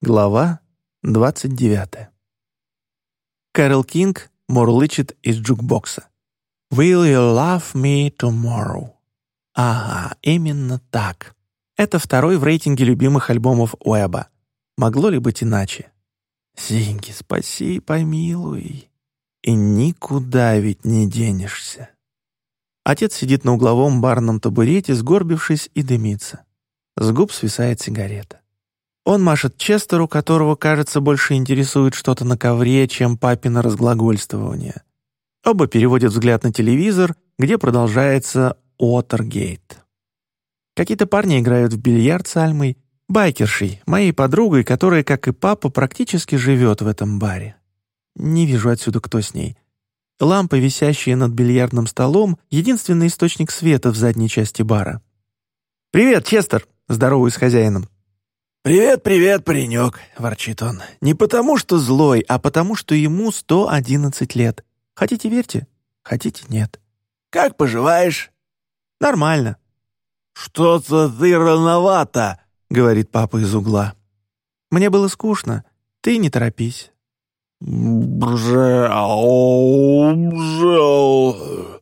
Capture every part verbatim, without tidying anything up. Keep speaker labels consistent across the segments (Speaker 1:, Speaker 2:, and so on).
Speaker 1: Глава двадцать девятая. Кэрол Кинг мурлычет из джукбокса. «Will you love me tomorrow?» Ага, именно так. Это второй в рейтинге любимых альбомов Уэба. Могло ли быть иначе? Зинги, спаси, помилуй. И никуда ведь не денешься. Отец сидит на угловом барном табурете, сгорбившись, и дымится. С губ свисает сигарета. Он машет Честеру, которого, кажется, больше интересует что-то на ковре, чем папино разглагольствование. Оба переводят взгляд на телевизор, где продолжается «Уотергейт». Какие-то парни играют в бильярд с Альмой, байкершей, моей подругой, которая, как и папа, практически живет в этом баре. Не вижу отсюда, кто с ней. Лампы, висящие над бильярдным столом, единственный источник света в задней части бара. «Привет, Честер!» — здороваюсь с хозяином.
Speaker 2: «Привет, привет, паренек», — ворчит он.
Speaker 1: Не потому, что злой, а потому, что ему сто одиннадцать лет. Хотите — верьте, хотите — нет.
Speaker 2: «Как поживаешь?»
Speaker 1: «Нормально».
Speaker 2: «Что-то ты рановато», — говорит папа из угла.
Speaker 1: «Мне было скучно. Ты не торопись».
Speaker 2: «Бжел, бжел.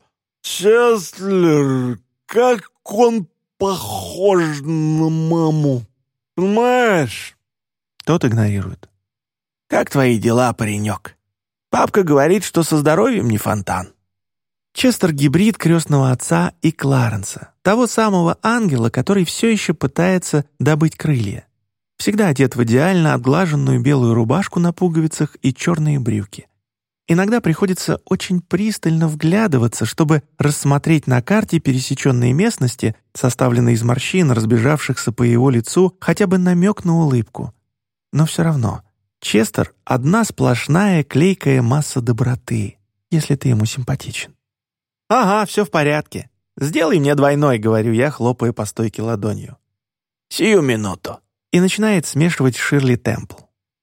Speaker 2: Честлер, как он похож на маму. Понимаешь?»
Speaker 1: Тот игнорирует.
Speaker 2: «Как твои дела, паренек? Папка говорит, что со здоровьем не фонтан».
Speaker 1: Честер — гибрид крестного отца и Кларенса, того самого ангела, который все еще пытается добыть крылья. Всегда одет в идеально отглаженную белую рубашку на пуговицах и черные брюки. Иногда приходится очень пристально вглядываться, чтобы рассмотреть на карте пересеченные местности, составленные из морщин, разбежавшихся по его лицу, хотя бы намек на улыбку. Но все равно, Честер — одна сплошная клейкая масса доброты, если ты ему симпатичен. «Ага, все в порядке. Сделай мне двойной», — говорю я, хлопая по стойке ладонью.
Speaker 2: «Сию минуту».
Speaker 1: И начинает смешивать Ширли Темпл.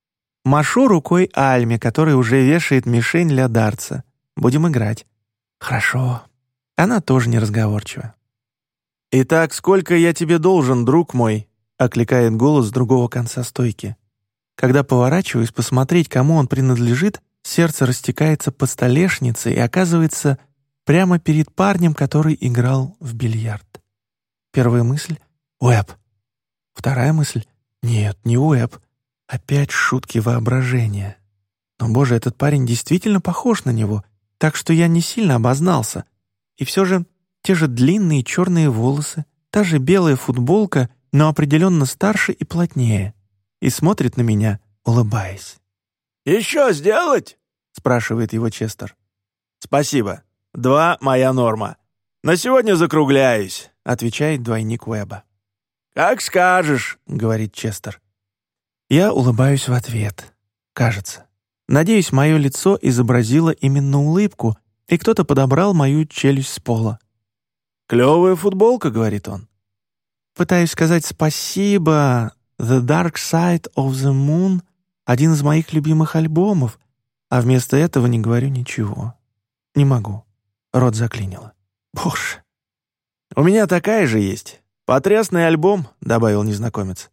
Speaker 1: Машу рукой Альме, которая уже вешает мишень для дартса. Будем играть. Хорошо. Она тоже неразговорчива. «Итак, сколько я тебе должен, друг мой?» — окликает голос с другого конца стойки. Когда поворачиваюсь посмотреть, кому он принадлежит, сердце растекается по столешнице и оказывается прямо перед парнем, который играл в бильярд. Первая мысль — Уэб. Вторая мысль — нет, не Уэб. Опять шутки воображения. Но, боже, этот парень действительно похож на него, так что я не сильно обознался. И все же те же длинные черные волосы, та же белая футболка, но определенно старше и плотнее. И смотрит на меня, улыбаясь.
Speaker 2: «Еще сделать?»
Speaker 1: — спрашивает его Честер.
Speaker 2: «Спасибо. Два — моя норма. На сегодня закругляюсь»,
Speaker 1: — отвечает двойник Уэба.
Speaker 2: «Как скажешь»,
Speaker 1: — говорит Честер. Я улыбаюсь в ответ. Кажется. Надеюсь, мое лицо изобразило именно улыбку, и кто-то подобрал мою челюсть с пола.
Speaker 2: «Клевая футболка», — говорит он.
Speaker 1: Пытаюсь сказать спасибо. «The Dark Side of the Moon» — один из моих любимых альбомов, а вместо этого не говорю ничего. Не могу. Рот заклинило. Боже.
Speaker 2: «У меня такая же есть. Потрясный альбом», — добавил незнакомец.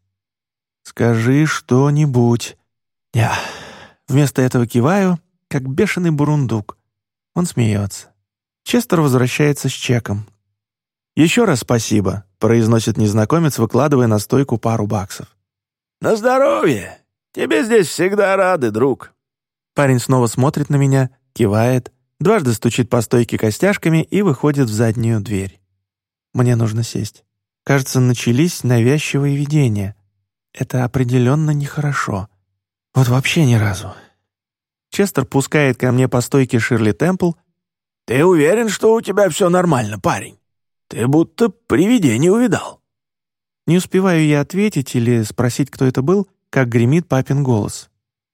Speaker 1: «Скажи что-нибудь». Я вместо этого киваю, как бешеный бурундук. Он смеется. Честер возвращается с чеком. «Еще раз спасибо», — произносит незнакомец, выкладывая на стойку пару баксов.
Speaker 2: «На здоровье! Тебе здесь всегда рады, друг».
Speaker 1: Парень снова смотрит на меня, кивает, дважды стучит по стойке костяшками и выходит в заднюю дверь. Мне нужно сесть. Кажется, начались навязчивые видения. Это определенно нехорошо. Вот вообще ни разу. Честер пускает ко мне по стойке Ширли Темпл.
Speaker 2: «Ты уверен, что у тебя все нормально, парень? Ты будто привидение увидал».
Speaker 1: Не успеваю я ответить или спросить, кто это был, как гремит папин голос.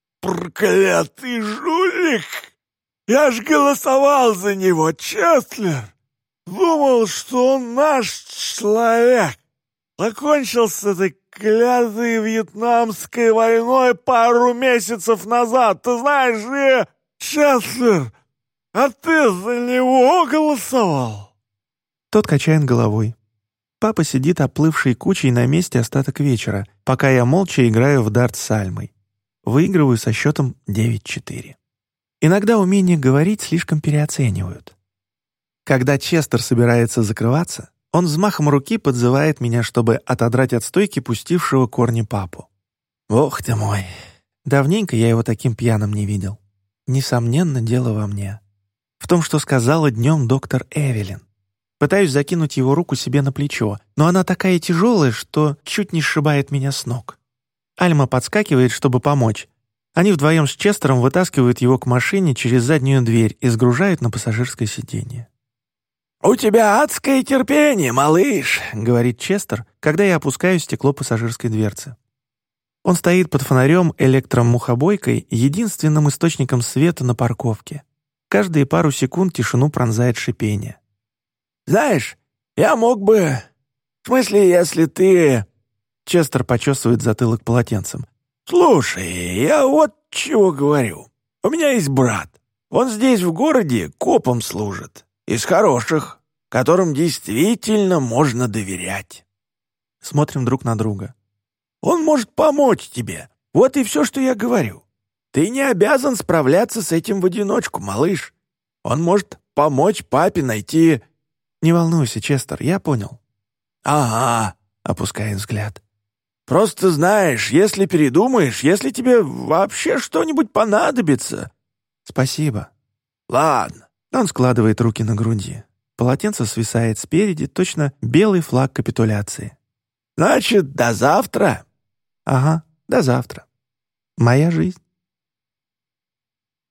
Speaker 2: «Проклятый жулик! Я ж голосовал за него, Честлер! Думал, что он наш человек! Закончился этой клятой вьетнамской войной пару месяцев назад, ты знаешь, и... Честлер, а ты за него голосовал?»
Speaker 1: Тот качает головой. Папа сидит оплывшей кучей на месте остаток вечера, пока я молча играю в дарт с Альмой. Выигрываю со счетом девять четыре. Иногда умение говорить слишком переоценивают. Когда Честер собирается закрываться, он взмахом руки подзывает меня, чтобы отодрать от стойки пустившего корни папу. Ох ты мой! Давненько я его таким пьяным не видел. Несомненно, дело во мне. В том, что сказала днем доктор Эвелин. Пытаюсь закинуть его руку себе на плечо, но она такая тяжелая, что чуть не сшибает меня с ног. Альма подскакивает, чтобы помочь. Они вдвоем с Честером вытаскивают его к машине через заднюю дверь и сгружают на пассажирское сиденье.
Speaker 2: «У тебя адское терпение, малыш»,
Speaker 1: — говорит Честер, когда я опускаю стекло пассажирской дверцы. Он стоит под фонарем электромухобойкой, единственным источником света на парковке. Каждые пару секунд тишину пронзает шипение.
Speaker 2: «Знаешь, я мог бы... В смысле, если ты...»
Speaker 1: Честер почесывает затылок полотенцем.
Speaker 2: «Слушай, я вот чего говорю. У меня есть брат. Он здесь в городе копом служит. Из хороших, которым действительно можно доверять».
Speaker 1: Смотрим друг на друга.
Speaker 2: «Он может помочь тебе. Вот и все, что я говорю. Ты не обязан справляться с этим в одиночку, малыш. Он может помочь папе найти...»
Speaker 1: «Не волнуйся, Честер, я понял».
Speaker 2: «Ага»,
Speaker 1: — опускает взгляд.
Speaker 2: «Просто знаешь, если передумаешь, если тебе вообще что-нибудь понадобится...»
Speaker 1: «Спасибо».
Speaker 2: «Ладно».
Speaker 1: Он складывает руки на груди. Полотенце свисает спереди, точно белый флаг капитуляции.
Speaker 2: «Значит, до завтра?»
Speaker 1: «Ага, до завтра. Моя жизнь».